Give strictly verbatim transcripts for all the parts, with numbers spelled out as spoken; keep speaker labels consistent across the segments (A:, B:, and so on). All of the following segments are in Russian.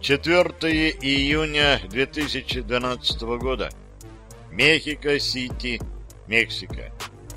A: четвёртого июня две тысячи двенадцатого года. Мехико-Сити, Мексика.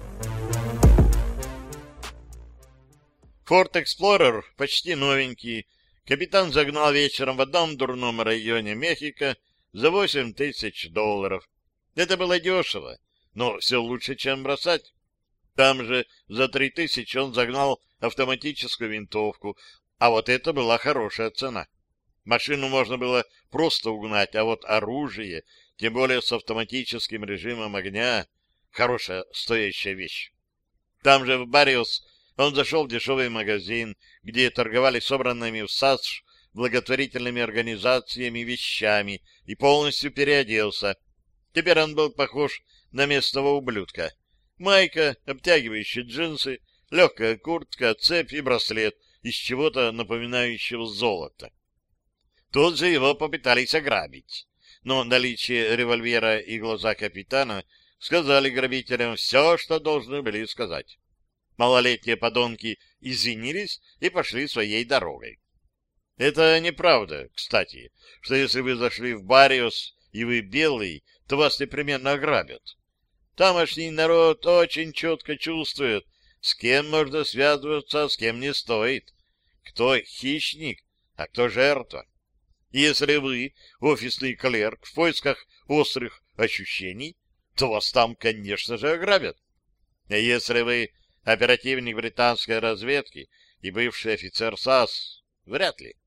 A: Форд Эксплорер почти новенький. Капитан загнал вечером в одном дурном районе Мехико за восемь тысяч долларов. Это было дешево, но все лучше, чем бросать. Там же за три тысячи он загнал автоматическую винтовку, а вот это была хорошая цена. Машину можно было просто угнать, а вот оружие, тем более с автоматическим режимом огня, хорошая стоящая вещь. Там же в Барриос он зашел в дешевый магазин, где торговали собранными в САСШ благотворительными организациями вещами, и полностью переоделся. Теперь он был похож на местного ублюдка. Майка, обтягивающие джинсы, легкая куртка, цепь и браслет из чего-то напоминающего золото. Тут же его попытались ограбить, но наличие револьвера и глаза капитана сказали грабителям все, что должны были сказать. Малолетние подонки извинились и пошли своей дорогой. Это неправда, кстати, что если вы зашли в Барриос и вы белый, то вас непременно ограбят. Тамошний народ очень четко чувствует, с кем можно связываться, а с кем не стоит. Кто хищник, а кто жертва. И если вы офисный клерк в поисках острых ощущений, то вас там, конечно же, ограбят. А если вы оперативник британской разведки и бывший офицер САС, вряд ли.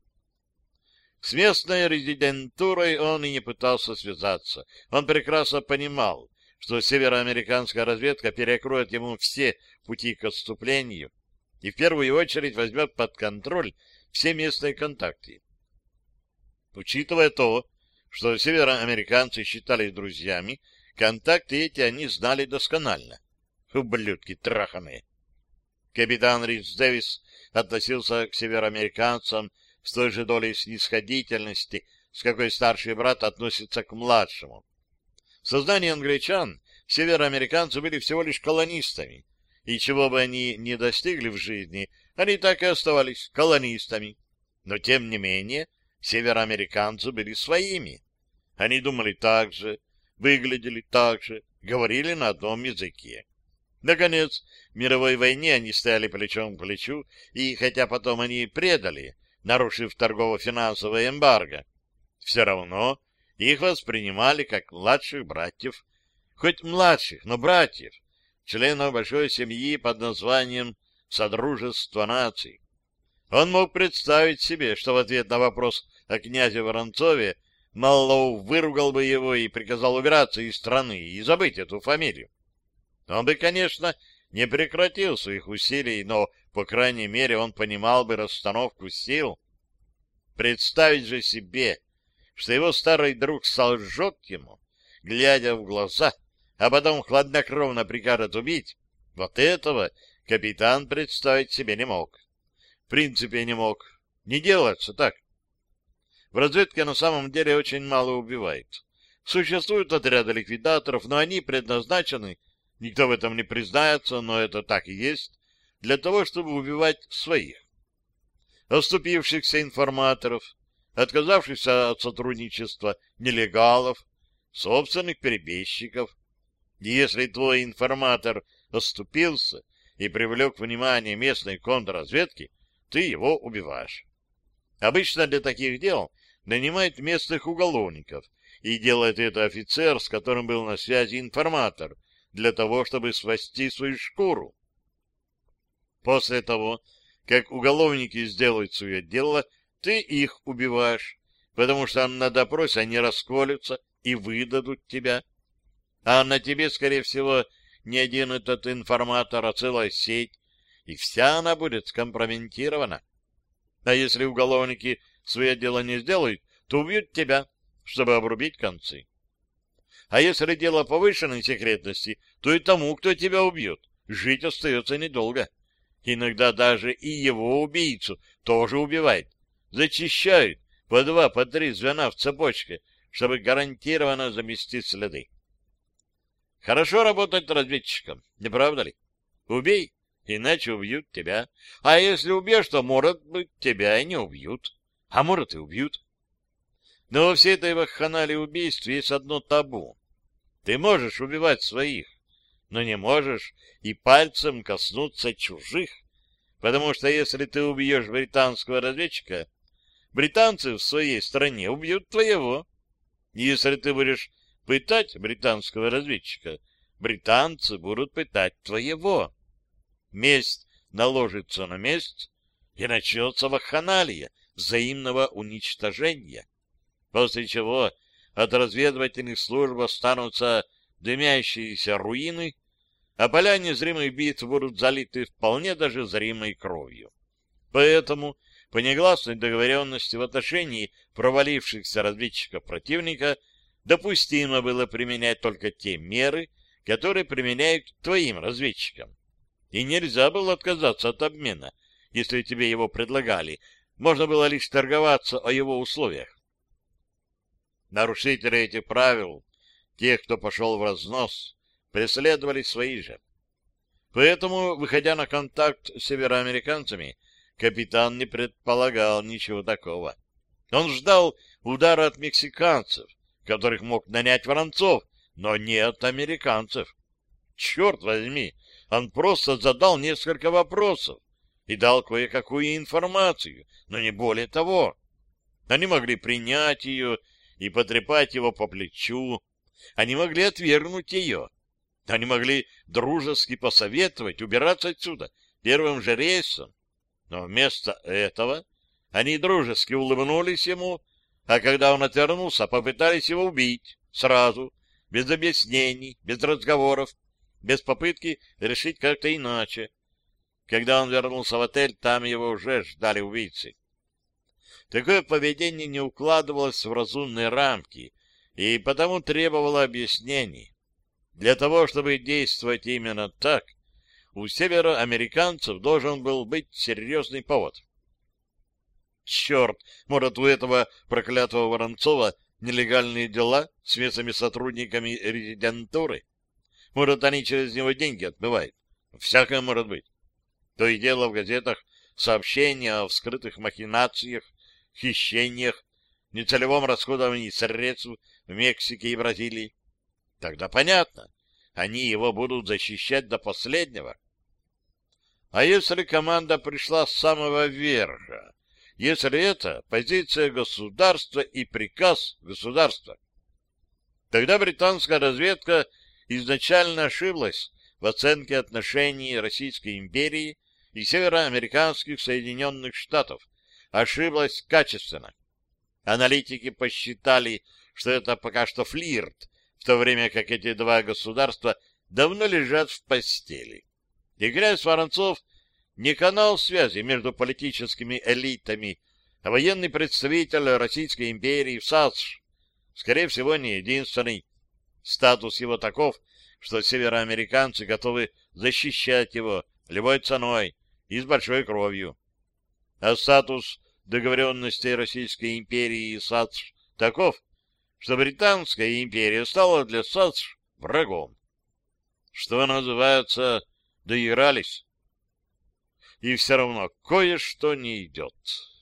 A: С местной резидентурой он и не пытался связаться. Он прекрасно понимал, что североамериканская разведка перекроет ему все пути к отступлению и в первую очередь возьмет под контроль все местные контакты. Учитывая то, что североамериканцы считались друзьями, контакты эти они знали досконально. Ублюдки траханые. Капитан Рич Дэвис относился к североамериканцам с той же долей снисходительности, с какой старший брат относится к младшему. В сознании англичан североамериканцы были всего лишь колонистами, и чего бы они ни достигли в жизни, они так и оставались колонистами. Но, тем не менее, североамериканцы были своими. Они думали так же, выглядели так же, говорили на одном языке. Наконец, в мировой войне они стояли плечом к плечу, и хотя потом они предали, нарушив торгово-финансовое эмбарго, все равно их воспринимали как младших братьев, хоть младших, но братьев, членов большой семьи под названием «Содружество наций». Он мог представить себе, что в ответ на вопрос о князе Воронцове Маллоу выругал бы его и приказал убираться из страны и забыть эту фамилию. Он бы, конечно, не прекратил своих усилий, но, по крайней мере, он понимал бы расстановку сил. Представить же себе, что его старый друг солжет ему, глядя в глаза, а потом хладнокровно прикажет убить, вот этого капитан представить себе не мог. В принципе, не мог. Не делается так. В разведке на самом деле очень мало убивает. Существуют отряды ликвидаторов, но они предназначены, никто в этом не признается, но это так и есть, для того, чтобы убивать своих. Оступившихся информаторов, отказавшихся от сотрудничества нелегалов, собственных перебежчиков. И если твой информатор оступился и привлек внимание местной контрразведки, ты его убиваешь. Обычно для таких дел нанимают местных уголовников, и делает это офицер, с которым был на связи информатор, для того, чтобы спасти свою шкуру. После того, как уголовники сделают свое дело, ты их убиваешь, потому что на допросе они расколются и выдадут тебя. А на тебе, скорее всего, не один этот информатор, а целая сеть, и вся она будет скомпрометирована. А если уголовники свое дело не сделают, то убьют тебя, чтобы обрубить концы. А если дело повышенной секретности, то и тому, кто тебя убьет, жить остается недолго. Иногда даже и его убийцу тоже убивают. Зачищают по два, по три звена в цепочке, чтобы гарантированно замести следы. Хорошо работать разведчиком, не правда ли? Убей, иначе убьют тебя. А если убьешь, то, может быть, тебя и не убьют. А может, и убьют. Но во всей этой вакханалии убийств есть одно табу. Ты можешь убивать своих, но не можешь и пальцем коснуться чужих, потому что если ты убьешь британского разведчика, британцы в своей стране убьют твоего. И если ты будешь пытать британского разведчика, британцы будут пытать твоего. Месть наложится на месть, и начнется вакханалия взаимного уничтожения, после чего от разведывательных служб останутся дымящиеся руины, а поля незримых битв будут залиты вполне даже зримой кровью. Поэтому, по негласной договоренности в отношении провалившихся разведчиков противника, допустимо было применять только те меры, которые применяют к твоим разведчикам. И нельзя было отказаться от обмена, если тебе его предлагали. Можно было лишь торговаться о его условиях. Нарушители этих правил, тех, кто пошел в разнос, преследовали свои же. Поэтому, выходя на контакт с североамериканцами, капитан не предполагал ничего такого. Он ждал удара от мексиканцев, которых мог нанять Воронцов, но не от американцев. Черт возьми, он просто задал несколько вопросов и дал кое-какую информацию, но не более того. Они могли принять ее и потрепать его по плечу, они могли отвергнуть ее, они могли дружески посоветовать убираться отсюда первым же рейсом, но вместо этого они дружески улыбнулись ему, а когда он отвернулся, попытались его убить сразу, без объяснений, без разговоров, без попытки решить как-то иначе. Когда он вернулся в отель, там его уже ждали убийцы. Такое поведение не укладывалось в разумные рамки и потому требовало объяснений. Для того, чтобы действовать именно так, у североамериканцев должен был быть серьезный повод. Черт, может, у этого проклятого Воронцова нелегальные дела с местными сотрудниками резидентуры? Может, они через него деньги отмывают? Всякое может быть. То и дело в газетах сообщения о вскрытых махинациях, хищениях, нецелевом расходовании средств в Мексике и Бразилии. Тогда понятно, они его будут защищать до последнего. А если команда пришла с самого верха? Если это позиция государства и приказ государства? Тогда британская разведка изначально ошиблась в оценке отношений Российской империи и североамериканских Соединенных Штатов. Ошиблась качественно. Аналитики посчитали, что это пока что флирт, в то время как эти два государства давно лежат в постели. И князь Воронцов не канал связи между политическими элитами, а военный представитель Российской империи в САСШ, скорее всего, не единственный. Статус его таков, что североамериканцы готовы защищать его любой ценой и с большой кровью. А статус договоренностей Российской империи и САСШ таков, что Британская империя стала для САСШ врагом. Что называется, доигрались. И все равно кое-что не идет.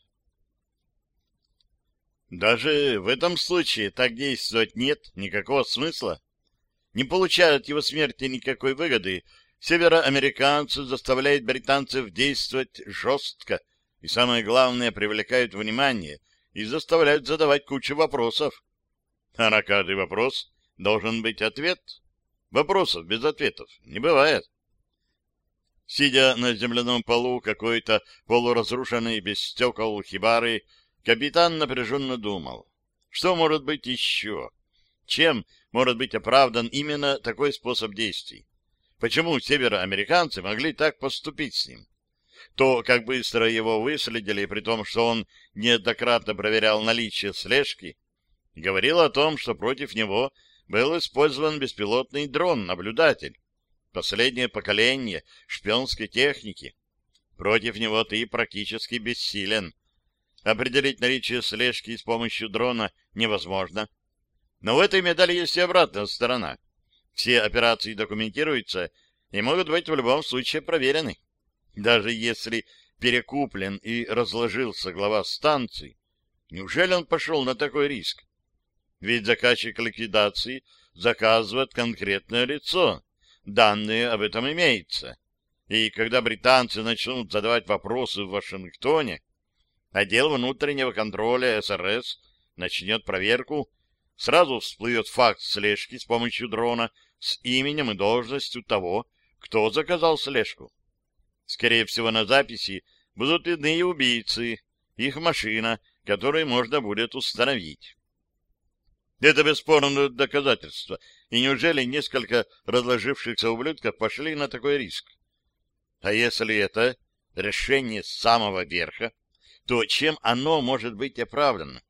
A: Даже в этом случае так действовать нет никакого смысла. Не получают его смерти никакой выгоды, североамериканцы заставляют британцев действовать жестко и, самое главное, привлекают внимание и заставляют задавать кучу вопросов. А на каждый вопрос должен быть ответ. Вопросов без ответов не бывает. Сидя на земляном полу какой-то полуразрушенной без стекол хибары, капитан напряженно думал, что может быть еще? Чем может быть оправдан именно такой способ действий? Почему североамериканцы могли так поступить с ним? То, как быстро его выследили, при том, что он неоднократно проверял наличие слежки, говорило о том, что против него был использован беспилотный дрон-наблюдатель, последнее поколение шпионской техники. Против него ты практически бессилен. Определить наличие слежки с помощью дрона невозможно. Но в этой медали есть и обратная сторона. Все операции документируются и могут быть в любом случае проверены. Даже если перекуплен и разложился глава станции, Неужели он пошел на такой риск? Ведь заказчик ликвидации заказывает конкретное лицо. Данные об этом имеются. И когда британцы начнут задавать вопросы в Вашингтоне, отдел внутреннего контроля СРС начнет проверку, сразу всплывет факт слежки с помощью дрона с именем и должностью того, кто заказал слежку. Скорее всего, на записи будут видны и убийцы, их машина, которую можно будет установить. Это бесспорное доказательство. И неужели несколько разложившихся ублюдков пошли на такой риск? А если это решение с самого верха, то чем оно может быть оправдано?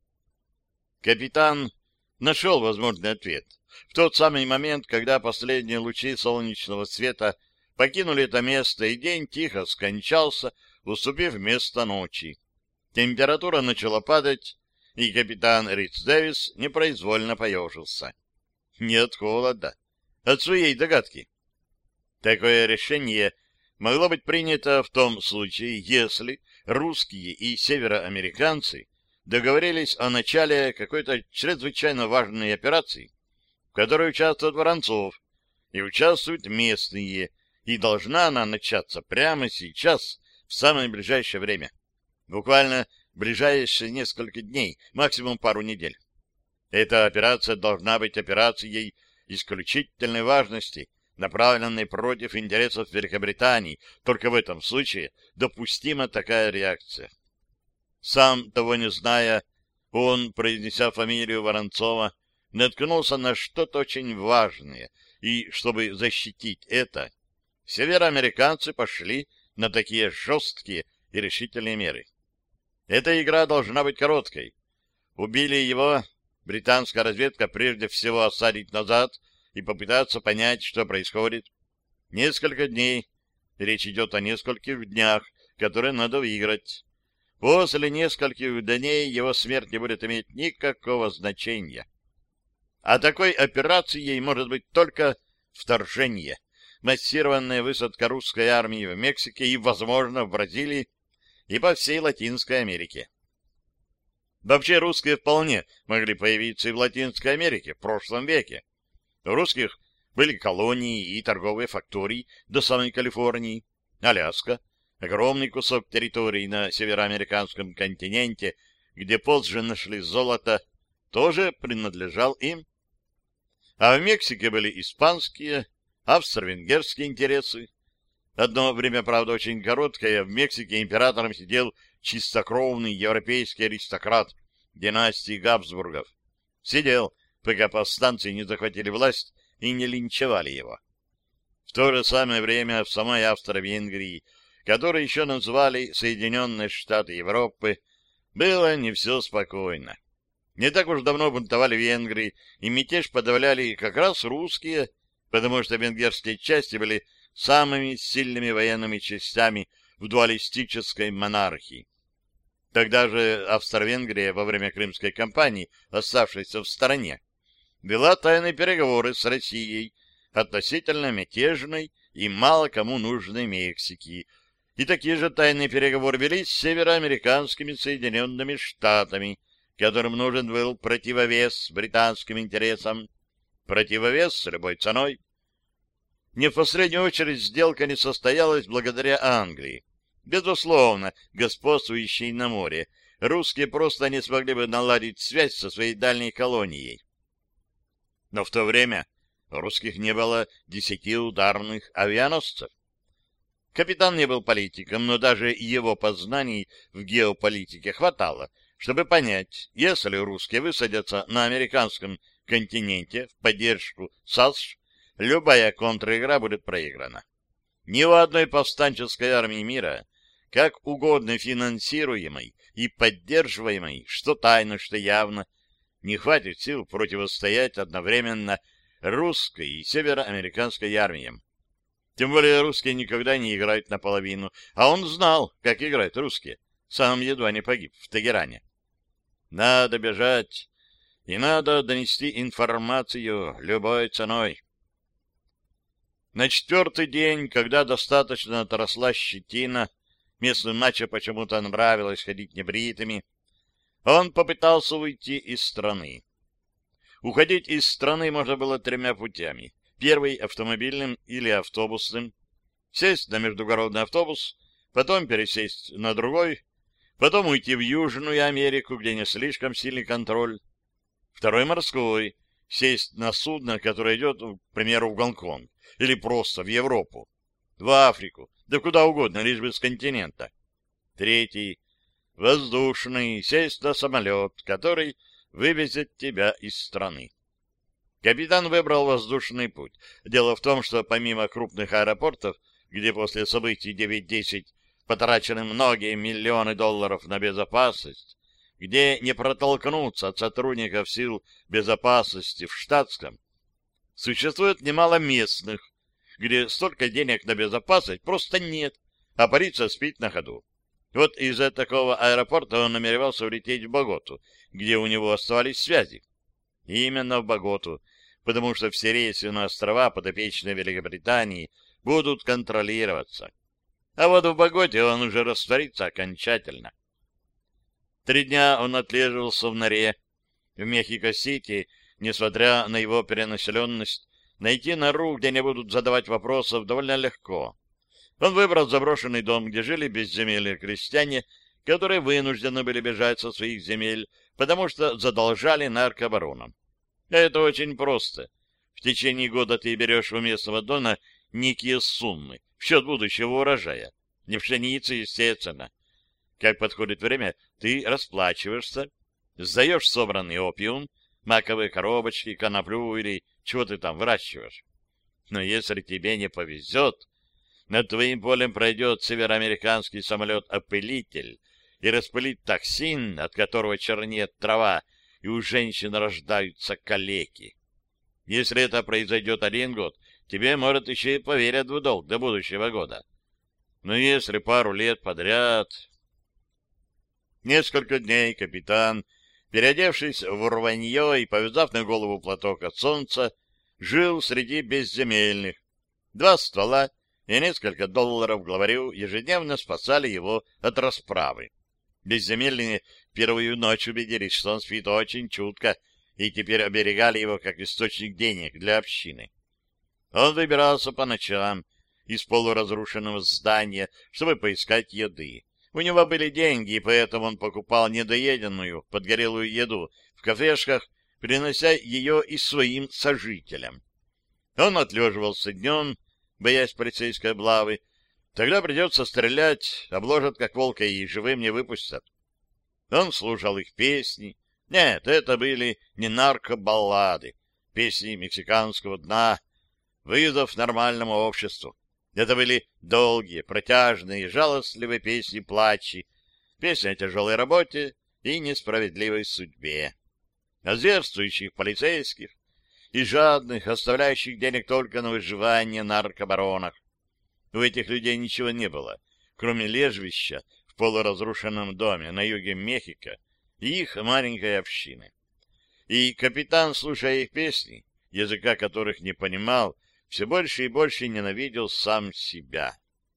A: Капитан нашел возможный ответ. В тот самый момент, когда последние лучи солнечного света покинули это место, и день тихо скончался, уступив место ночи. Температура начала падать, и капитан Ритц Дэвис непроизвольно поежился. Не от холода, от своей догадки. Такое решение могло быть принято в том случае, если русские и североамериканцы договорились о начале какой-то чрезвычайно важной операции, в которой участвует Воронцов, и участвуют местные, и должна она начаться прямо сейчас, в самое ближайшее время. Буквально ближайшие несколько дней, максимум пару недель. Эта операция должна быть операцией исключительной важности, направленной против интересов Великобритании. Только в этом случае допустима такая реакция. Сам того не зная, он, произнеся фамилию Воронцова, наткнулся на что-то очень важное, и, чтобы защитить это, североамериканцы пошли на такие жесткие и решительные меры. Эта игра должна быть короткой. Убили его, британская разведка прежде всего осадить назад и попытаться понять, что происходит. Несколько дней, речь идет о нескольких днях, которые надо выиграть. После нескольких дней его смерть не будет иметь никакого значения. А такой операцией может быть только вторжение, массированная высадка русской армии в Мексике и, возможно, в Бразилии и по всей Латинской Америке. Вообще русские вполне могли появиться и в Латинской Америке в прошлом веке. У русских были колонии и торговые фактории до самой Калифорнии, Аляска, огромный кусок территории на североамериканском континенте, где позже нашли золото, тоже принадлежал им. А в Мексике были испанские, австро-венгерские интересы. Одно время, правда, очень короткое, в Мексике императором сидел чистокровный европейский аристократ династии Габсбургов. Сидел, пока повстанцы не захватили власть и не линчевали его. В то же самое время в самой Австро-Венгрии, которую еще назвали Соединенные Штаты Европы, было не все спокойно. Не так уж давно бунтовали венгры, и мятеж подавляли как раз русские, потому что венгерские части были самыми сильными военными частями в дуалистической монархии. Тогда же Австро-Венгрия во время Крымской кампании, оставшейся в стороне, вела тайные переговоры с Россией относительно мятежной и мало кому нужной Мексики, и такие же тайные переговоры велись с североамериканскими Соединенными Штатами, которым нужен был противовес британским интересам, противовес с любой ценой. Не в последнюю очередь сделка не состоялась благодаря Англии. Безусловно, господствующей на море, русские просто не смогли бы наладить связь со своей дальней колонией. Но в то время у русских не было десяти ударных авианосцев. Капитан не был политиком, но даже его познаний в геополитике хватало, чтобы понять, если русские высадятся на американском континенте в поддержку САСШ, любая контр-игра будет проиграна. Ни у одной повстанческой армии мира, как угодно финансируемой и поддерживаемой, что тайно, что явно, не хватит сил противостоять одновременно русской и североамериканской армиям. Тем более русские никогда не играют наполовину, а он знал, как играют русские, сам едва не погиб в Тегеране. Надо бежать, и надо донести информацию любой ценой. На четвертый день, когда достаточно отросла щетина, местным мачо почему-то нравилось ходить небритыми, Он попытался уйти из страны. Уходить из страны можно было тремя путями. Первый — автомобильным или автобусным. Сесть на междугородный автобус, потом пересесть на другой, потом уйти в Южную Америку, где не слишком сильный контроль. Второй — морской. Сесть на судно, которое идет, к примеру, в Гонконг, или просто в Европу, в Африку, да куда угодно, лишь бы с континента. Третий — воздушный. Сесть на самолет, который вывезет тебя из страны. Капитан выбрал воздушный путь. Дело в том, что помимо крупных аэропортов, где после событий девять десять потрачены многие миллионы долларов на безопасность, где не протолкнуться от сотрудников сил безопасности в штатском, существует немало местных, где столько денег на безопасность просто нет, а полиция спит на ходу. Вот из-за такого аэропорта он намеревался улететь в Боготу, где у него оставались связи. И именно в Боготу, потому что все рейсы на острова, подопечные Великобритании, будут контролироваться. А вот в Боготе он уже растворится окончательно. Три дня он отлеживался в норе. В Мехико-Сити, несмотря на его перенаселенность, найти нору, где не будут задавать вопросов, довольно легко. Он выбрал заброшенный дом, где жили безземельные крестьяне, которые вынуждены были бежать со своих земель, потому что задолжали наркобаронам. Это очень просто. В течение года ты берешь у местного дона некие суммы в счет будущего урожая. Не пшеницы, естественно. Как подходит время, ты расплачиваешься, сдаешь собранный опиум, маковые коробочки, коноплю или чего ты там выращиваешь. Но если тебе не повезет, над твоим полем пройдет североамериканский самолет-опылитель и распылит токсин, от которого чернеет трава, и у женщин рождаются калеки. Если это произойдет один год, тебе, может, еще и поверят в долг до будущего года. Но если пару лет подряд... Несколько дней капитан, переодевшись в рванье и повязав на голову платок от солнца, жил среди безземельных. Два ствола и несколько долларов главарю ежедневно спасали его от расправы. Безземельные первую ночь убедились, что он спит очень чутко, и теперь оберегали его как источник денег для общины. Он выбирался по ночам из полуразрушенного здания, чтобы поискать еды. У него были деньги, и поэтому он покупал недоеденную, подгорелую еду в кафешках, принося ее и своим сожителям. Он отлеживался днем, боясь полицейской облавы. Тогда придется стрелять, обложат как волка и живым не выпустят. Он слушал их песни. Нет, это были не наркобаллады, песни мексиканского дна, вызов нормальному обществу. Это были долгие, протяжные, жалостливые песни-плачи, песни о тяжелой работе и несправедливой судьбе, о зверствующих полицейских и жадных, оставляющих денег только на выживание наркобаронах. У этих людей ничего не было, кроме лежбища в полуразрушенном доме на юге Мехико и их маленькой общины. И капитан, слушая их песни, языка которых не понимал, все больше и больше ненавидел сам себя.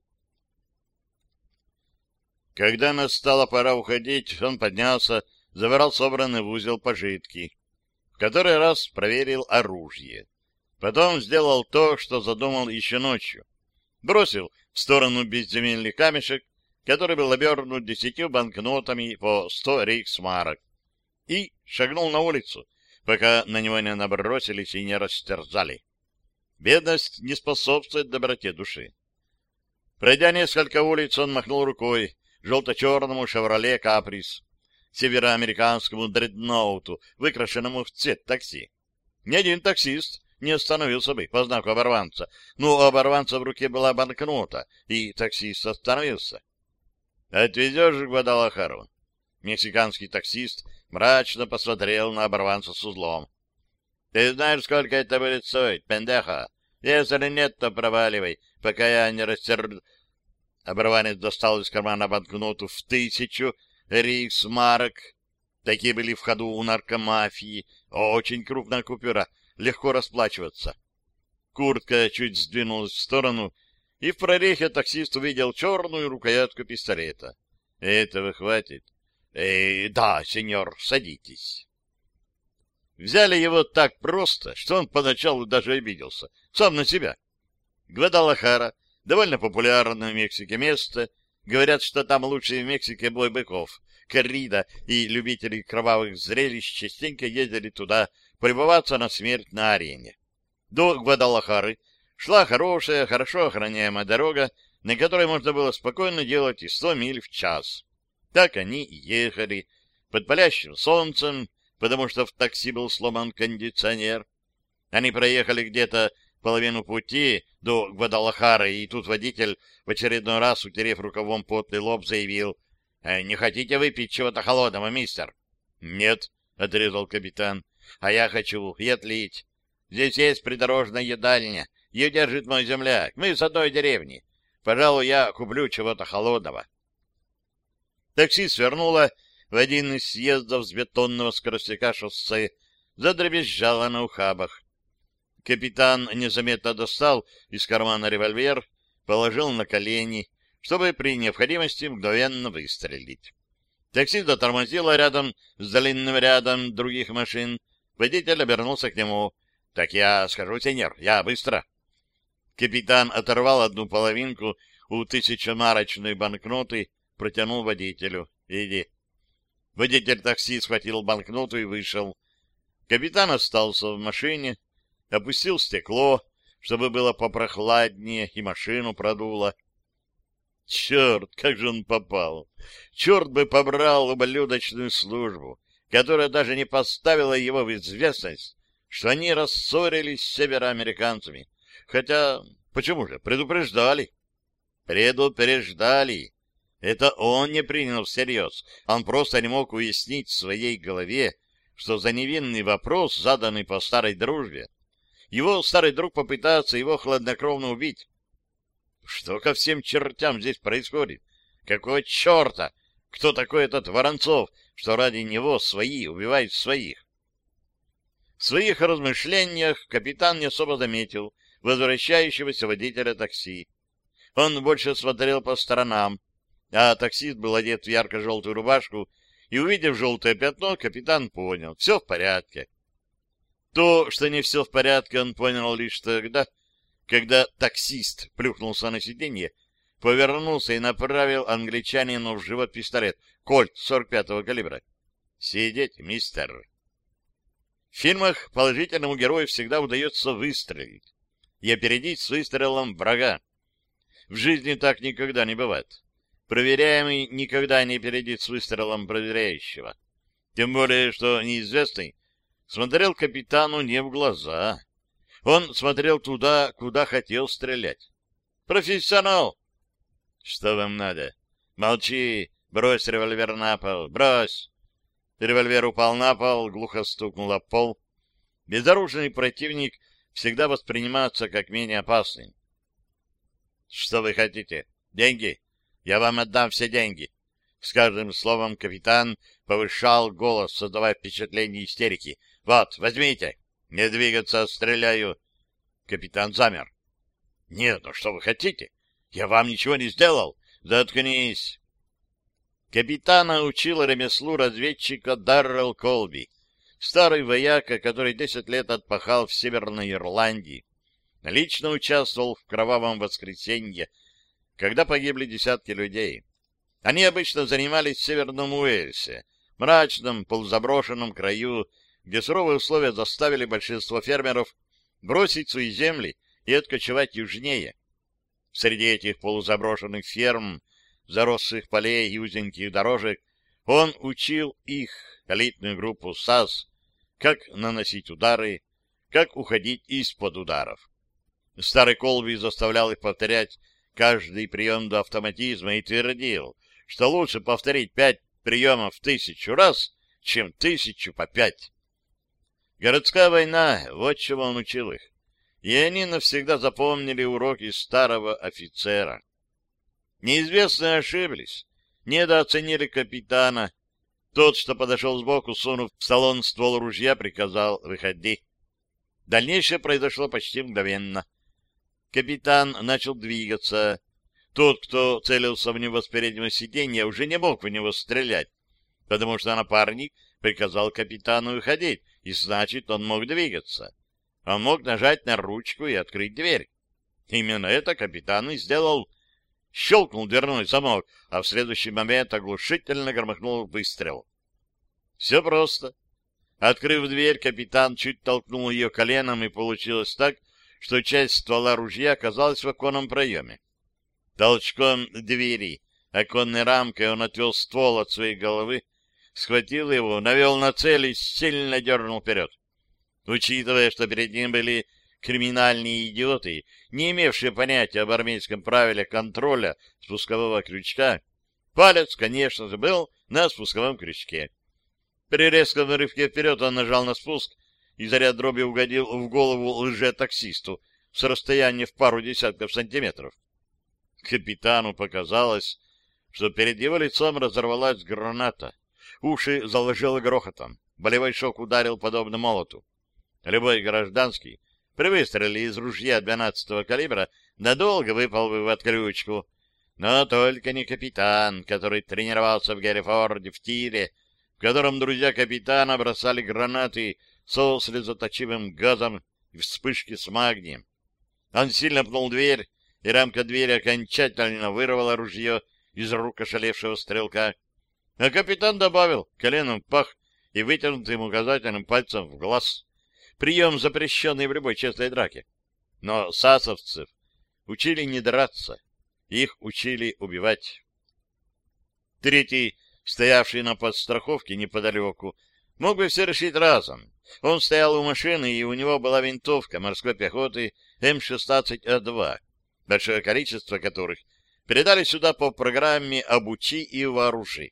A: Когда настала пора уходить, он поднялся, забрал собранный в узел пожитки. В который раз проверил оружие. Потом сделал то, что задумал еще ночью. Бросил в сторону безземельный камешек, который был обернут десятью банкнотами по сто рейхсмарок, и шагнул на улицу, пока на него не набросились и не растерзали. Бедность не способствует доброте души. Пройдя несколько улиц, он махнул рукой желто-черному «Шевроле Каприс», североамериканскому дредноуту, выкрашенному в цвет такси. Ни один таксист не остановился бы по знаку оборванца, но у оборванца в руке была банкнота, и таксист остановился. «Отвезешь в Гвадалахару?» Мексиканский таксист мрачно посмотрел на оборванца с узлом. «Ты знаешь, сколько это будет стоить, пендеха? Если нет, то проваливай, пока я не растер...» Оборванец достал из кармана банкноту в тысячу рейхсмарок. Такие были в ходу у наркомафии. Очень крупная купюра, легко расплачиваться. Куртка чуть сдвинулась в сторону, и в прорехе таксист увидел черную рукоятку пистолета. Этого хватит. Э, да, сеньор, садитесь. Взяли его так просто, что он поначалу даже обиделся. Сам на себя. Гвадалахара — довольно популярное в Мексике место. Говорят, что там лучший в Мексике бой быков. Коррида и любители кровавых зрелищ частенько ездили туда полюбоваться на смерть на арене. До Гвадалахары шла хорошая, хорошо охраняемая дорога, на которой можно было спокойно делать и сто миль в час. Так они и ехали, под палящим солнцем, потому что в такси был сломан кондиционер. Они проехали где-то половину пути до Гвадалахары, и тут водитель, в очередной раз, утерев рукавом потный лоб, заявил: «Не хотите выпить чего-то холодного, мистер?» «Нет», — отрезал капитан, — «а я хочу и отлить. Здесь есть придорожная едальня, ее держит мой земляк, мы с одной деревни. Пожалуй, я куплю чего-то холодного». Такси свернуло в один из съездов с бетонного скоростяка шоссе, задребезжало на ухабах. Капитан незаметно достал из кармана револьвер, положил на колени, чтобы при необходимости мгновенно выстрелить. Такси затормозило рядом с длинным рядом других машин. Водитель обернулся к нему. — Так я скажу, сеньор, я быстро. Капитан оторвал одну половинку у тысячемарочной банкноты, протянул водителю. — Иди. Водитель такси схватил банкноту и вышел. Капитан остался в машине, опустил стекло, чтобы было попрохладнее, и машину продуло. Черт, как же он попал! Черт бы побрал ублюдочную службу, которая даже не поставила его в известность, что они рассорились с североамериканцами. Хотя, почему же, предупреждали? Предупреждали. Это он не принял всерьез. Он просто не мог уяснить в своей голове, что за невинный вопрос, заданный по старой дружбе, его старый друг попытается его хладнокровно убить. Что ко всем чертям здесь происходит? Какого черта? Кто такой этот Воронцов, что ради него свои убивают своих? В своих размышлениях капитан не особо заметил возвращающегося водителя такси. Он больше смотрел по сторонам, а таксист был одет в ярко-желтую рубашку, и, увидев желтое пятно, капитан понял — все в порядке. То, что не все в порядке, он понял лишь тогда, когда таксист плюхнулся на сиденье, повернулся и направил англичанину в живот пистолет «Кольт» сорок пятого калибра. «Сидеть, мистер». В фильмах положительному герою всегда удается выстрелить и опередить с выстрелом врага. В жизни так никогда не бывает. Проверяемый никогда не опередит с выстрелом проверяющего. Тем более, что неизвестный смотрел капитану не в глаза. Он смотрел туда, куда хотел стрелять. Профессионал! Что вам надо? Молчи! Брось револьвер на пол! Брось! Револьвер упал на пол, глухо стукнул об пол. Безоружный противник всегда воспринимается как менее опасный. Что вы хотите? Деньги? Я вам отдам все деньги. С каждым словом капитан повышал голос, создавая впечатление истерики. Вот, возьмите! Не двигаться, стреляю. Капитан замер. Нет, ну что вы хотите? Я вам ничего не сделал. Заткнись. Капитана учил ремеслу разведчика Даррелл Колби, старый вояка, который десять лет отпахал в Северной Ирландии. Лично участвовал в кровавом воскресенье, когда погибли десятки людей. Они обычно занимались в Северном Уэльсе, мрачном, полузаброшенном краю, где суровые условия заставили большинство фермеров бросить свои земли и откочевать южнее. Среди этих полузаброшенных ферм, заросших полей и узеньких дорожек, он учил их, элитную группу САС, как наносить удары, как уходить из-под ударов. Старый Колби заставлял их повторять каждый прием до автоматизма и твердил, что лучше повторить пять приемов тысячу раз, чем тысячу по пять. Городская война, вот чего он учил их. И они навсегда запомнили уроки старого офицера. Неизвестные ошиблись, недооценили капитана. Тот, что подошел сбоку, сунув в салон ствол ружья, приказал «выходи». Дальнейшее произошло почти мгновенно. Капитан начал двигаться. Тот, кто целился в него с переднего сиденья, уже не мог в него стрелять, потому что напарник приказал капитану выходить, и значит, он мог двигаться. Он мог нажать на ручку и открыть дверь. Именно это капитан и сделал. Щелкнул дверной замок, а в следующий момент оглушительно громыхнул выстрел. Все просто. Открыв дверь, капитан чуть толкнул ее коленом, и получилось так, что часть ствола ружья оказалась в оконном проеме. Толчком двери оконной рамкой он отвел ствол от своей головы, схватил его, навел на цель и сильно дернул вперед. Учитывая, что перед ним были криминальные идиоты, не имевшие понятия об армейском правиле контроля спускового крючка, палец, конечно же, был на спусковом крючке. При резком рывке вперед он нажал на спуск, и заряд дроби угодил в голову лже-таксисту с расстояния в пару десятков сантиметров. Капитану показалось, что перед его лицом разорвалась граната. Уши заложило грохотом. Болевой шок ударил подобно молоту. Любой гражданский при выстреле из ружья двенадцатого калибра надолго выпал бы в отключку, но только не капитан, который тренировался в Геррифорде в тире, в котором друзья капитана бросали гранаты со слезоточивым газом и вспышки с магнием. Он сильно пнул дверь, и рамка двери окончательно вырвала ружье из рук ошалевшего стрелка. А капитан добавил коленом в пах и вытянутым указательным пальцем в глаз. Прием, запрещенный в любой честной драке. Но сасовцев учили не драться, их учили убивать. Третий, стоявший на подстраховке неподалеку, мог бы все решить разом. Он стоял у машины, и у него была винтовка морской пехоты эм шестнадцать а два, большое количество которых передали сюда по программе «Обучи и вооружи».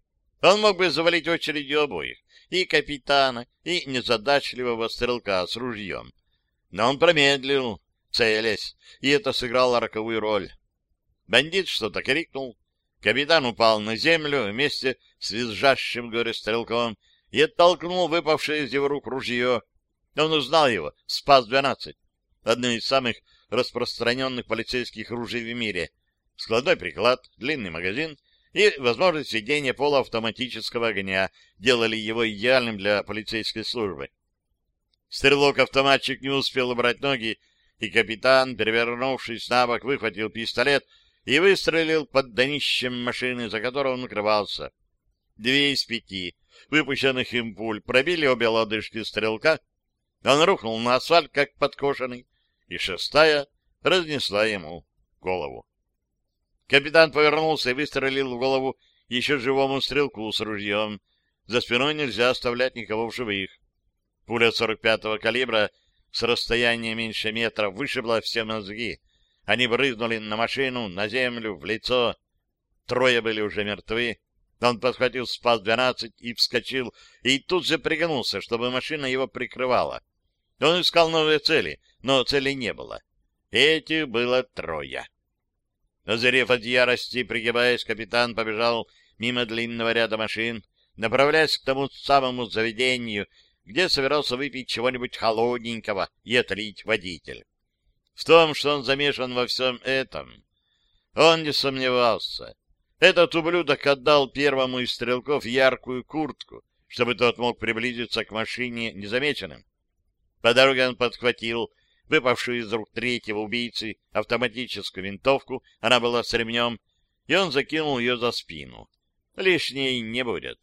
A: Он мог бы завалить очередью обоих, и капитана, и незадачливого стрелка с ружьем. Но он промедлил, целясь, и это сыграло роковую роль. Бандит что-то крикнул, капитан упал на землю вместе с визжащим горе-стрелком и оттолкнул выпавшее из его рук ружье. Он узнал его, СПАС-двенадцать, одно из самых распространенных полицейских ружей в мире. Складной приклад, длинный магазин и возможность ведения полуавтоматического огня делали его идеальным для полицейской службы. Стрелок-автоматчик не успел убрать ноги, и капитан, перевернувшись на бок, выхватил пистолет и выстрелил под днищем машины, за которой он укрывался. Две из пяти выпущенных им пуль пробили обе лодыжки стрелка, он рухнул на асфальт, как подкошенный, и шестая разнесла ему голову. Капитан повернулся и выстрелил в голову еще живому стрелку с ружьем. За спиной нельзя оставлять никого в живых. Пуля сорок пятого калибра с расстояния меньше метра вышибла все мозги. Они брызнули на машину, на землю, в лицо. Трое были уже мертвы. Он подхватил СПАС-двенадцать и вскочил, и тут же пригнулся, чтобы машина его прикрывала. Он искал новые цели, но целей не было. Этих было трое. Озарев от ярости, пригибаясь, капитан побежал мимо длинного ряда машин, направляясь к тому самому заведению, где собирался выпить чего-нибудь холодненького и отлить водитель. В том, что он замешан во всем этом, он не сомневался. Этот ублюдок отдал первому из стрелков яркую куртку, чтобы тот мог приблизиться к машине незамеченным. По дороге он подхватил выпавшую из рук третьего убийцы автоматическую винтовку, она была с ремнем, и он закинул ее за спину. Лишней не будет.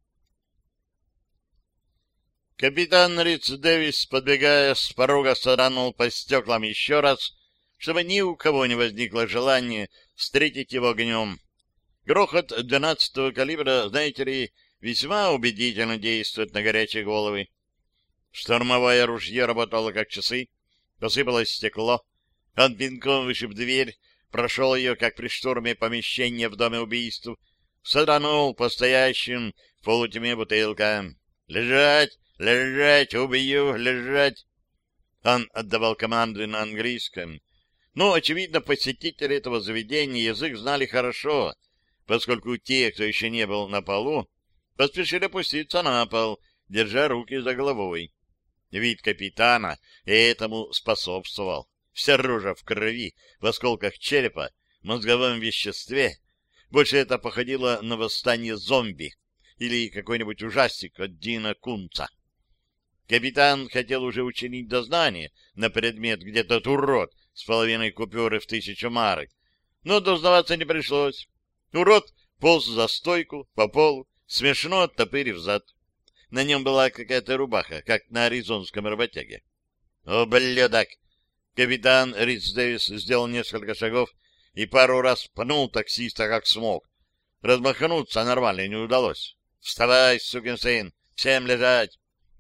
A: Капитан Риц Дэвис, подбегая с порога, саданул по стеклам еще раз, чтобы ни у кого не возникло желания встретить его огнем. Грохот двенадцатого калибра, знаете ли, весьма убедительно действует на горячие головы. Штурмовое ружье работало как часы. Посыпалось стекло. Он пинком вышиб дверь, прошел ее, как при штурме помещения в доме убийств, саданул по стоящим в полутьме бутылкам. «Лежать! Лежать! Убью! Лежать!» Он отдавал команды на английском. Но, очевидно, посетители этого заведения язык знали хорошо, поскольку те, кто еще не был на полу, поспешили опуститься на пол, держа руки за головой. Вид капитана этому способствовал. Вся рожа в крови, в осколках черепа, мозговом веществе. Больше это походило на восстание зомби. или какой-нибудь ужастик от Дина Кунца. Капитан хотел уже учинить дознание на предмет, где тот урод с половиной купюры в тысячу марок, но дознаваться не пришлось. Урод полз за стойку, по полу, смешно оттопырив зад. На нем была какая-то рубаха, как на аризонском работяге. «О, блядок!» Капитан Ритц Дэвис сделал несколько шагов и пару раз пнул таксиста, как смог. Размахнуться нормально не удалось. «Вставай, сукин сын! Всем лежать!»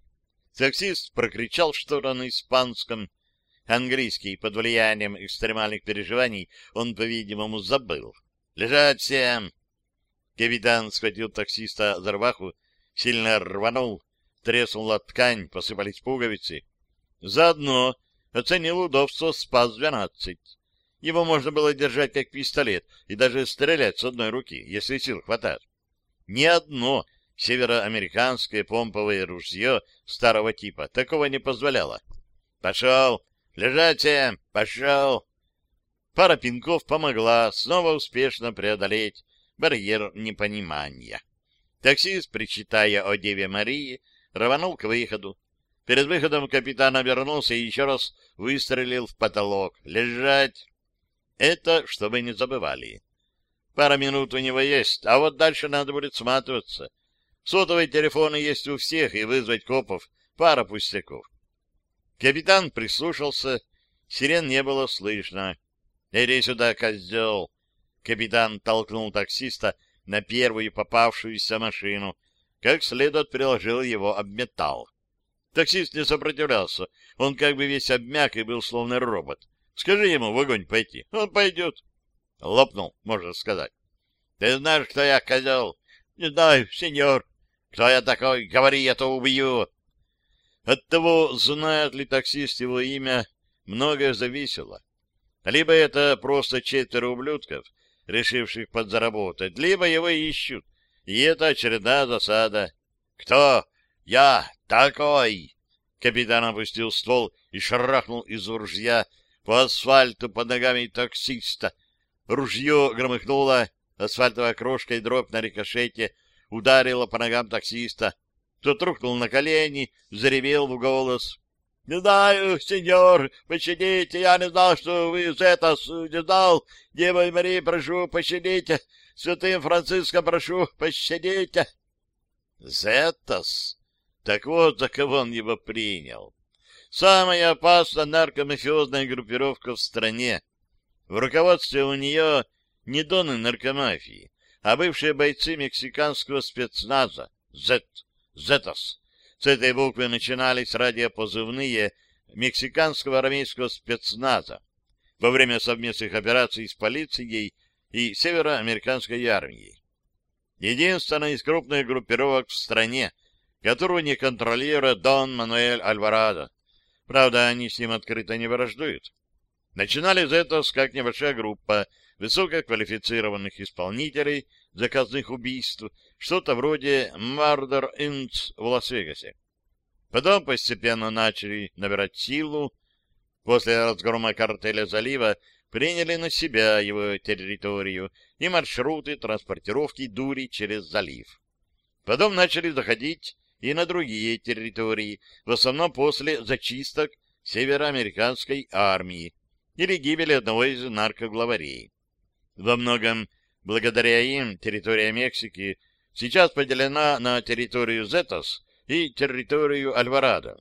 A: Таксист прокричал что-то на испанском. Английский под влиянием экстремальных переживаний он, по-видимому, забыл. «Лежать всем!» Капитан схватил таксиста за рубаху, сильно рванул, треснула ткань, посыпались пуговицы. Заодно оценил удобство СПАС двенадцать. Его можно было держать как пистолет и даже стрелять с одной руки, если сил хватает. Ни одно североамериканское помповое ружье старого типа такого не позволяло. «Пошел! Лежать всем! Пошел!» Пара пинков помогла снова успешно преодолеть барьер непонимания. Таксист, причитая о Деве Марии, рванул к выходу. Перед выходом капитан обернулся и еще раз выстрелил в потолок. «Лежать!» Это чтобы не забывали. Пара минут у него есть, а вот дальше надо будет сматываться. Сотовые телефоны есть у всех, и вызвать копов — пара пустяков. Капитан прислушался, сирен не было слышно. «Иди сюда, козел!» Капитан толкнул таксиста на первую попавшуюся машину, как следует приложил его об металл. Таксист не сопротивлялся, он как бы весь обмяк и был словно робот. Скажи ему в огонь пойти, он пойдет. Лопнул, можно сказать. Ты знаешь, кто я, козел? Не знаю, сеньор. Кто я такой? Говори, я то убью. От того, знает ли таксист его имя, многое зависело. Либо это просто четверо ублюдков, решивших подзаработать, либо его ищут, и это очередная засада. Кто? Я такой. Капитан опустил ствол и шарахнул из ружья по асфальту под ногами таксиста. Ружье громыхнуло, асфальтовая крошка и дробь на рикошете ударила по ногам таксиста. Тот рухнул на колени, заревел в голос. — Не знаю, сеньор, пощадите, я не знал, что вы Зетас, не знал. Дева Мария, прошу, пощадите. Святым Франциско, прошу, пощадите. Зетас? Так вот, за кого он его принял. Самая опасная наркомафиозная группировка в стране. В руководстве у нее не доны наркомафии, а бывшие бойцы мексиканского спецназа Зет, Зетас. С этой буквы начинались радиопозывные мексиканского армейского спецназа во время совместных операций с полицией и североамериканской армией. Единственная из крупных группировок в стране, которую не контролирует Дон Мануэль Альварадо. Правда, они с ним открыто не враждуют. Начинали Зетос как небольшая группа высококвалифицированных исполнителей заказных убийств, что-то вроде Murder Inc в Лас-Вегасе. Потом постепенно начали набирать силу. После разгрома картеля Залива приняли на себя его территорию и маршруты транспортировки дури через залив. Потом начали заходить и на другие территории, в основном после зачисток североамериканской армии или гибели одного из наркоглаварей. Во многом благодаря им территория Мексики сейчас поделена на территорию Зетос и территорию Альварадо.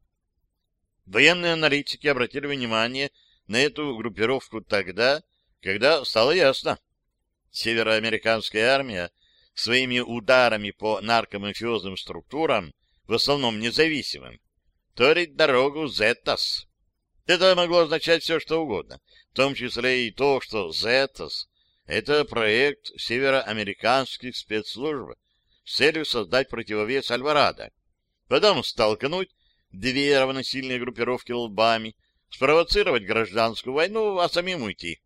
A: Военные аналитики обратили внимание на эту группировку тогда, когда стало ясно. Североамериканская армия своими ударами по наркомафиозным структурам, в основном независимым, торит дорогу Зетос. Это могло означать все, что угодно, в том числе и то, что Зетос — это проект североамериканских спецслужб с целью создать противовес Альварадо, потом столкнуть две равносильные группировки лбами, спровоцировать гражданскую войну, а самим уйти.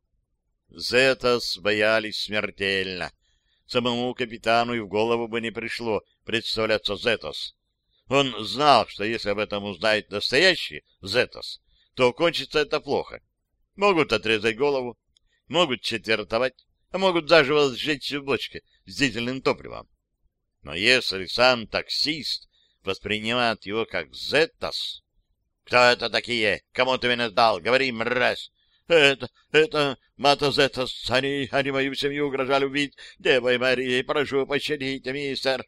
A: Зетос боялись смертельно. Самому капитану и в голову бы не пришло представляться Зетос. Он знал, что если об этом узнает настоящий Зетос, то кончится это плохо. Могут отрезать голову, могут четвертовать, а могут заживо сжечь в бочке с дизельным топливом. Но если сам таксист воспринимает его как «Зетас», «Кто это такие? Кому ты меня сдал? Говори, мразь!» «Это, это, Мата Зетас, они, они мою семью угрожали убить. Девой Марии, прошу, пощадите, мистер!»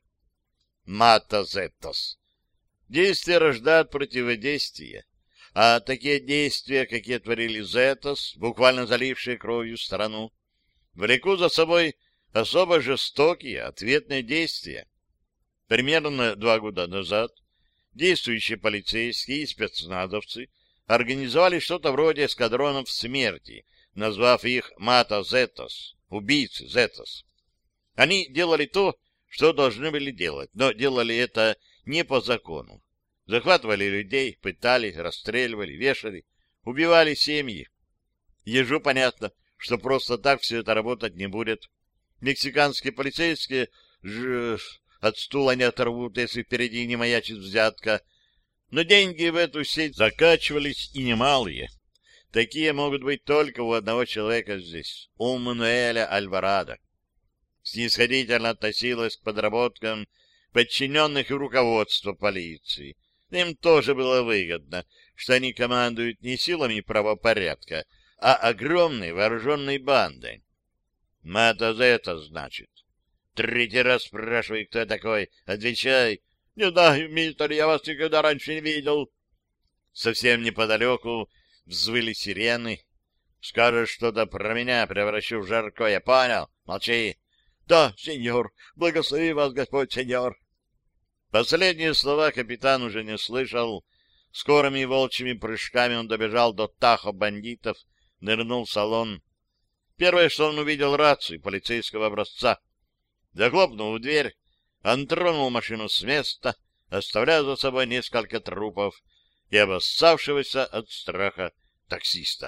A: Мата Зетас. Действие рождает противодействие. А такие действия, какие творили Зетас, буквально залившие кровью страну, влекут за собой особо жестокие ответные действия. Примерно два года назад действующие полицейские и спецназовцы организовали что-то вроде эскадронов смерти, назвав их Мата Зетас, убийцы Зетас. Они делали то, что должны были делать, но делали это не по закону. Захватывали людей, пытали, расстреливали, вешали, убивали семьи. Ежу понятно, что просто так все это работать не будет. Мексиканские полицейские ж... от стула не оторвут, если впереди не маячит взятка. Но деньги в эту сеть закачивались и немалые. Такие могут быть только у одного человека здесь, у Мануэля Альварадо. Снисходительно относилась к подработкам подчиненных и руководства полиции. Им тоже было выгодно, что они командуют не силами правопорядка, а огромной вооруженной бандой. Мата Зета, значит. Третий раз спрашивай, кто такой. Отвечай. Не знаю, мистер, я вас никогда раньше не видел. Совсем неподалеку взвыли сирены. Скажешь что-то про меня, превращу в жаркое. Понял? Молчи. Да, сеньор. Благослови вас, Господь, сеньор. Последние слова капитан уже не слышал. Скорыми волчьими прыжками он добежал до Тахо бандитов, нырнул в салон. Первое, что он увидел, рацию полицейского образца. Захлопнув дверь, он тронул машину с места, оставляя за собой несколько трупов и обоссавшегося от страха таксиста.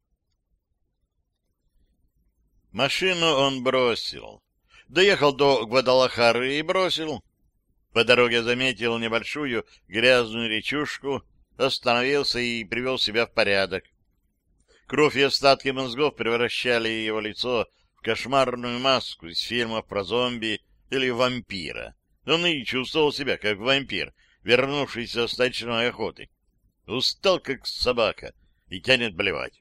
A: Машину он бросил. Доехал до Гвадалахары и бросил. По дороге заметил небольшую грязную речушку, остановился и привел себя в порядок. Кровь и остатки мозгов превращали его лицо в кошмарную маску из фильмов про зомби или вампира. Он и чувствовал себя как вампир, вернувшийся с ночной охоты. Устал, как собака, и тянет блевать.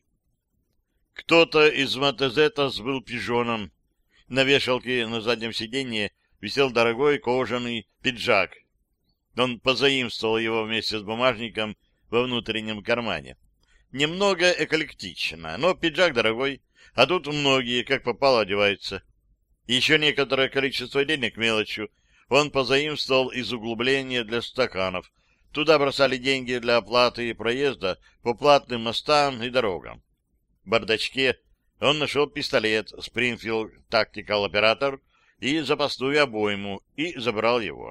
A: Кто-то из Матезетас был пижоном. На вешалке на заднем сиденье висел дорогой кожаный пиджак. Он позаимствовал его вместе с бумажником во внутреннем кармане. Немного эклектично, но пиджак дорогой, а тут многие, как попало, одеваются. Еще некоторое количество денег мелочью он позаимствовал из углубления для стаканов. Туда бросали деньги для оплаты проезда по платным мостам и дорогам. В бардачке он нашел пистолет Springfield Tactical Operator и запасную обойму, и забрал его.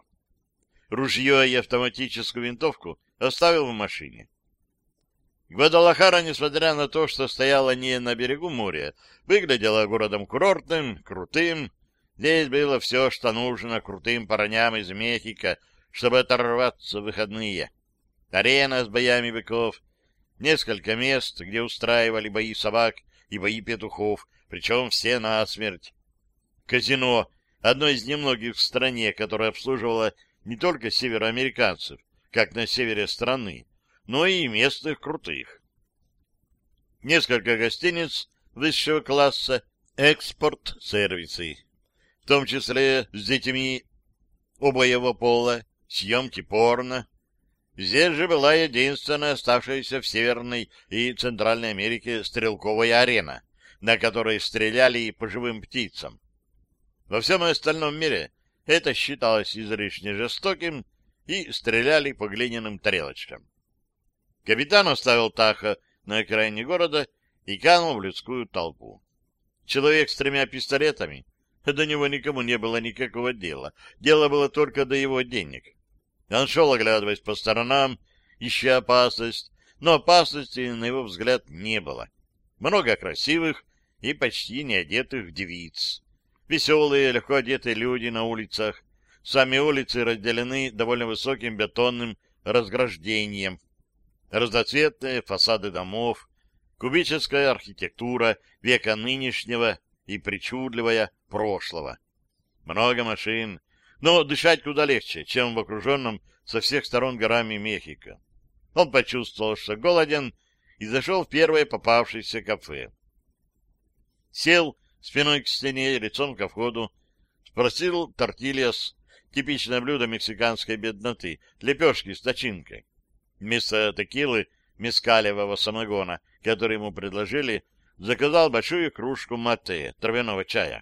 A: Ружье и автоматическую винтовку оставил в машине. Гвадалахара, несмотря на то, что стояла не на берегу моря, выглядела городом курортным, крутым. Здесь было все, что нужно крутым парням из Мехико, чтобы оторваться в выходные. Арена с боями быков, несколько мест, где устраивали бои собак и бои петухов, причем все насмерть. Казино, одно из немногих в стране, которое обслуживало не только североамериканцев, как на севере страны, но и местных крутых. Несколько гостиниц высшего класса, экспорт-сервисы, в том числе с детьми обоего пола, съемки порно. Здесь же была единственная оставшаяся в Северной и Центральной Америке стрелковая арена, на которой стреляли по живым птицам. Во всем остальном мире это считалось излишне жестоким, и стреляли по глиняным тарелочкам. Капитан оставил Тахо на окраине города и канул в людскую толпу. Человек с тремя пистолетами, до него никому не было никакого дела. Дело было только до его денег. Он шел, оглядываясь по сторонам, ища опасность, но опасности, на его взгляд, не было. Много красивых и почти не одетых девиц. Веселые, легко одетые люди на улицах. Сами улицы разделены довольно высоким бетонным разграждением. Разноцветные фасады домов, кубическая архитектура века нынешнего и причудливая прошлого. Много машин, но дышать куда легче, чем в окруженном со всех сторон горами Мехико. Он почувствовал, что голоден, и зашел в первое попавшееся кафе. Сел спиной к стене, лицом ко входу, спросил тортильяс, типичное блюдо мексиканской бедноты, лепешки с начинкой. Вместо текилы мескалевого самогона, который ему предложили, заказал большую кружку мате, травяного чая.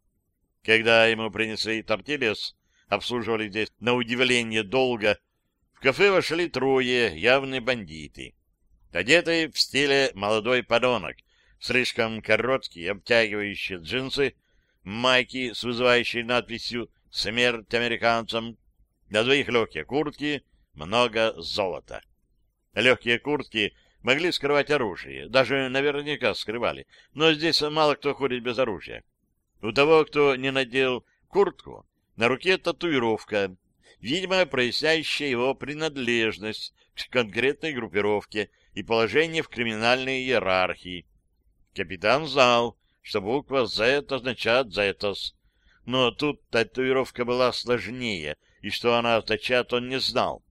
A: Когда ему принесли тортильяс, обслуживали здесь на удивление долго, в кафе вошли трое, явные бандиты. Одетые в стиле молодой подонок, слишком короткие, обтягивающие джинсы, майки с вызывающей надписью «Смерть американцам», на двоих легкие куртки, много золота. Легкие куртки могли скрывать оружие, даже наверняка скрывали, но здесь мало кто ходит без оружия. У того, кто не надел куртку, на руке татуировка, видимо, проясняющая его принадлежность к конкретной группировке и положение в криминальной иерархии. Капитан знал, что буква Z означает «Зетос», но тут татуировка была сложнее, и что она означает, он не знал.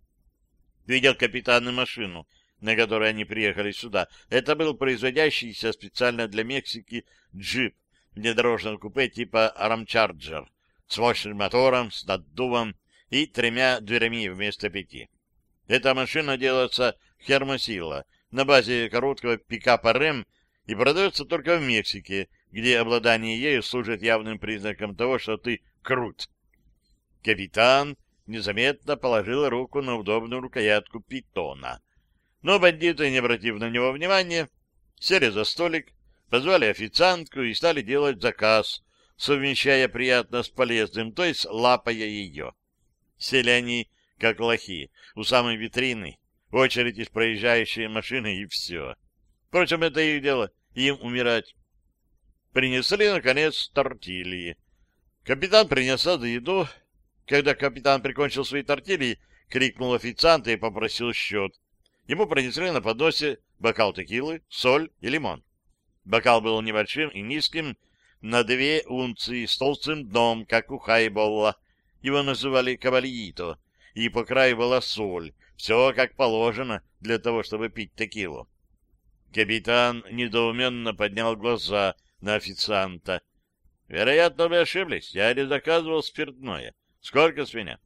A: Видел капитан и машину, на которой они приехали сюда. Это был производящийся специально для Мексики джип, внедорожного купе типа Рамчарджер, с мощным мотором, с наддувом и тремя дверями вместо пяти. Эта машина делается Хермосила на базе короткого пикапа Рэм и продается только в Мексике, где обладание ею служит явным признаком того, что ты крут. Капитан незаметно положил руку на удобную рукоятку питона. Но бандиты, не обратив на него внимания, сели за столик, позвали официантку и стали делать заказ, совмещая приятно с полезным, то есть лапая ее. Сели они, как лохи, у самой витрины, очередь из проезжающей машины, и все. Впрочем, это их дело, им умирать. Принесли, наконец, тортильи. Капитан принесла за еду. Когда капитан прикончил свои тортильи, крикнул официанта и попросил счет. Ему принесли на подносе бокал текилы, соль и лимон. Бокал был небольшим и низким, на две унции, с толстым дном, как у хайболла. Его называли кабальито, и по краю была соль. Все как положено для того, чтобы пить текилу. Капитан недоуменно поднял глаза на официанта. — Вероятно, вы ошиблись. Я не заказывал спиртное. Сколько с меня?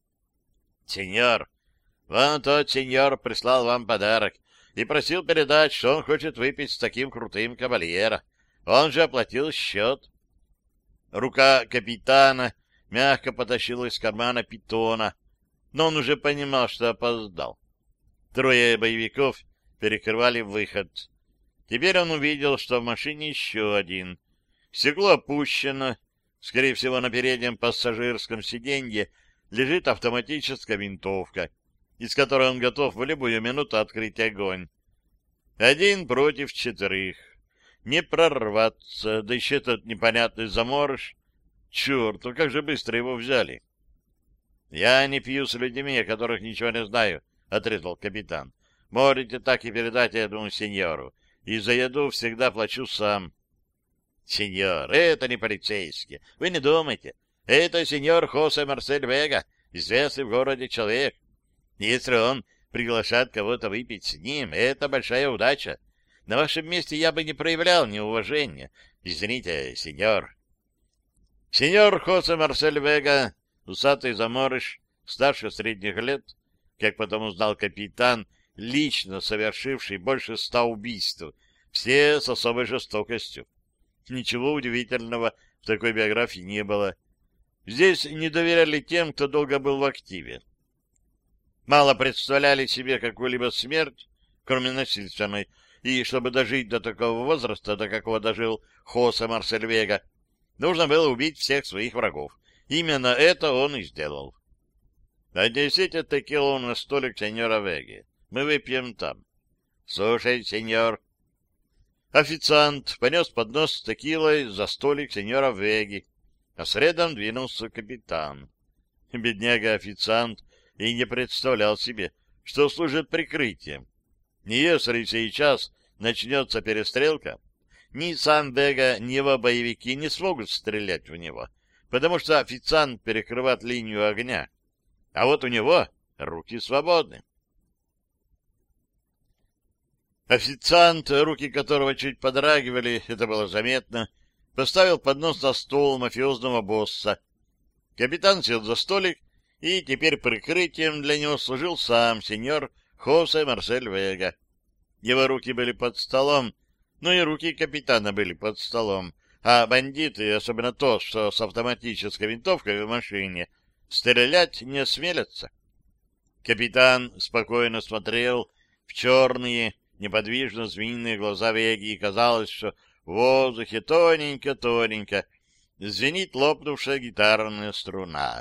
A: — Сеньор, вон тот сеньор прислал вам подарок и просил передать, что он хочет выпить с таким крутым кабальеро. Он же оплатил счет. Рука капитана мягко потащила из кармана питона, но он уже понимал, что опоздал. Трое боевиков перекрывали выход. Теперь он увидел, что в машине еще один. Стекло опущено. Скорее всего, на переднем пассажирском сиденье лежит автоматическая винтовка, из которой он готов в любую минуту открыть огонь. Один против четырех. Не прорваться, да еще этот непонятный заморыш. Черт, ну как же быстро его взяли. — Я не пью с людьми, о которых ничего не знаю, — отрезал капитан. — Можете так и передать этому сеньору. И за еду всегда плачу сам. — Сеньор, это не полицейские. Вы не думайте. Это сеньор Хосе Марсель Вега, известный в городе человек. Если он приглашает кого-то выпить с ним, это большая удача. На вашем месте я бы не проявлял неуважения. Извините, сеньор. Сеньор Хосе Марсель Вега, усатый заморыш, старше средних лет, как потом узнал капитан, лично совершивший больше ста убийств, все с особой жестокостью. Ничего удивительного в такой биографии не было. Здесь не доверяли тем, кто долго был в активе. Мало представляли себе какую-либо смерть, кроме насильственной, и чтобы дожить до такого возраста, до какого дожил Хосе Марсель Вега, нужно было убить всех своих врагов. Именно это он и сделал. Отнесите текилу на столик сеньора Веги. Мы выпьем там. Слушай, сеньор. Официант понес поднос с текилой за столик сеньора Веги, а следом двинулся капитан. Бедняга-официант и не представлял себе, что служит прикрытием. Если сейчас начнется перестрелка, ни сам Вега, ни его боевики не смогут стрелять в него. потому что официант перекрывает линию огня, а вот у него руки свободны. Официант, руки которого чуть подрагивали, это было заметно, поставил поднос на стол мафиозного босса. Капитан сел за столик, и теперь прикрытием для него служил сам сеньор Хосе Марсель Вега. Его руки были под столом, но и руки капитана были под столом, а бандиты, особенно тот, что с автоматической винтовкой в машине, стрелять не осмелятся. Капитан спокойно смотрел в черные, неподвижно змеиные глаза Веги, и казалось, что в воздухе тоненько-тоненько звенит лопнувшая гитарная струна.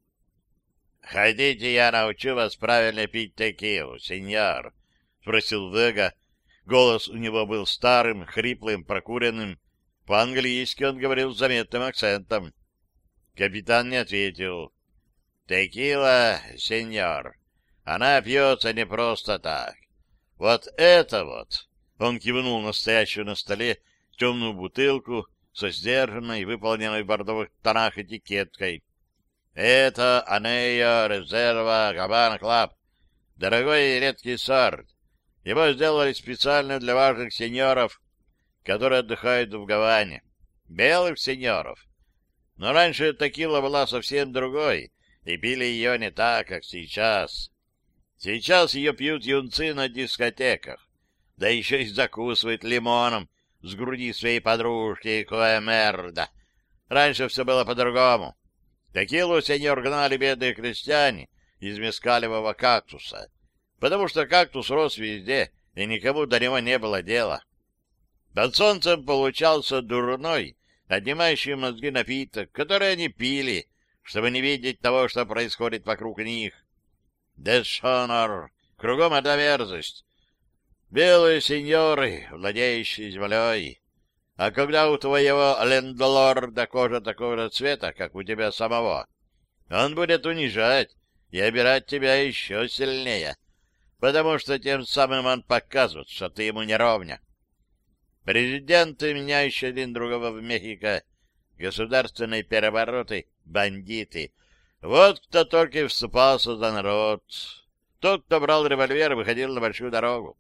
A: — Хотите, я научу вас правильно пить текилу, сеньор? — спросил Вега. Голос у него был старым, хриплым, прокуренным. По-английски он говорил с заметным акцентом. Капитан не ответил. — Текила, сеньор, она пьется не просто так. Вот это вот! Он кивнул на стоящую на столе темную бутылку со сдержанной, выполненной в бордовых тонах этикеткой. Это Анея Резерва Габана Клаб. Дорогой и редкий сорт. Его сделали специально для важных сеньоров, которые отдыхают в Гаване. Белых сеньоров. Но раньше текила была совсем другой, и пили ее не так, как сейчас. Сейчас ее пьют юнцы на дискотеках, да еще и закусывают лимоном с груди своей подружки Коэмерда. Раньше все было по-другому. Текилу, сеньор, гнали бедные крестьяне из мескалевого кактуса, потому что кактус рос везде, и никому до него не было дела. Под солнцем получался дурной, отнимающий мозги напиток, который они пили, чтобы не видеть того, что происходит вокруг них. Дешонор, кругом одна мерзость. Белые сеньоры, владеющие землей. А когда у твоего лендлорда кожа такого же цвета, как у тебя самого, он будет унижать и обирать тебя еще сильнее, потому что тем самым он показывает, что ты ему не ровня. Президенты, меняющие один другого в Мехико, государственные перевороты, бандиты. Вот кто только и вступался за народ. Тот, кто брал револьвер, выходил на большую дорогу.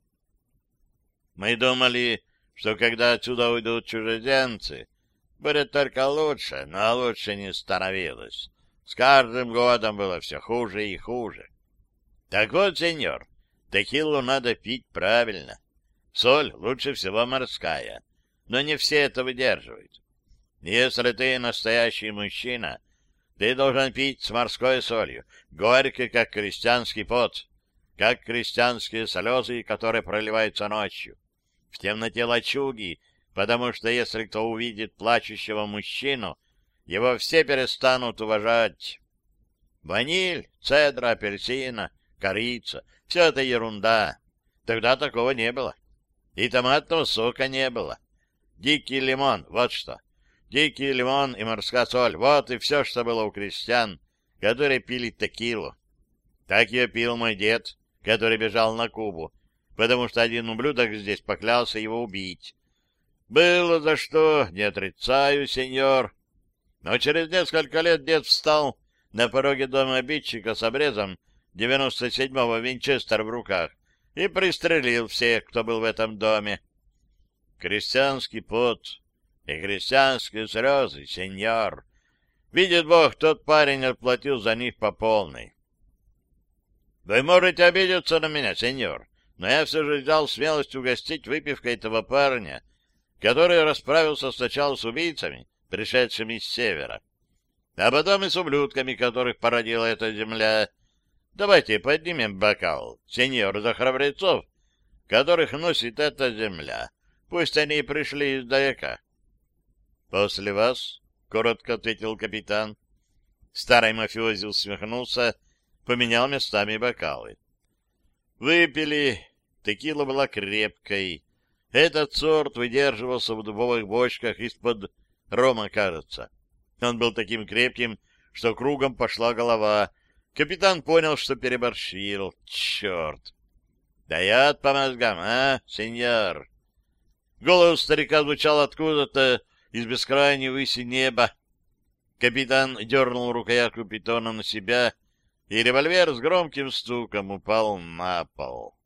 A: Мы думали, что когда отсюда уйдут чужеземцы, будет только лучше, но лучше не становилось. С каждым годом было все хуже и хуже. Так вот, сеньор, текилу надо пить правильно. Соль лучше всего морская, но не все это выдерживают. Если ты настоящий мужчина, ты должен пить с морской солью, горькой, как крестьянский пот, как крестьянские слезы, которые проливаются ночью. В темноте лачуги, потому что если кто увидит плачущего мужчину, его все перестанут уважать. Ваниль, цедра, апельсина, корица — все это ерунда. Тогда такого не было. И томатного сока не было. Дикий лимон — вот что. Дикий лимон и морская соль — вот и все, что было у крестьян, которые пили текилу. Так ее пил мой дед, который бежал на Кубу, потому что один ублюдок здесь поклялся его убить. Было за что, не отрицаю, сеньор. Но через несколько лет дед встал на пороге дома обидчика с обрезом девяносто седьмого Винчестер в руках и пристрелил всех, кто был в этом доме. Крестьянский пот и крестьянские слезы, сеньор. Видит Бог, тот парень отплатил за них по полной. Вы можете обидеться на меня, сеньор, но я все же взял смелость угостить выпивкой этого парня, который расправился сначала с убийцами, пришедшими с севера, а потом и с ублюдками, которых породила эта земля. Давайте поднимем бокал, сеньор, за храбрецов, которых носит эта земля. Пусть они и пришли издалека. — После вас, — коротко ответил капитан. Старый мафиози усмехнулся, поменял местами бокалы. Выпили. Текила была крепкой. Этот сорт выдерживался в дубовых бочках из-под рома, кажется. Он был таким крепким, что кругом пошла голова. Капитан понял, что переборщил. Черт! Дает по мозгам, а, сеньор? Голос старика звучал откуда-то из бескрайней выси неба. Капитан дернул рукоятку питона на себя, и револьвер с громким стуком упал на пол.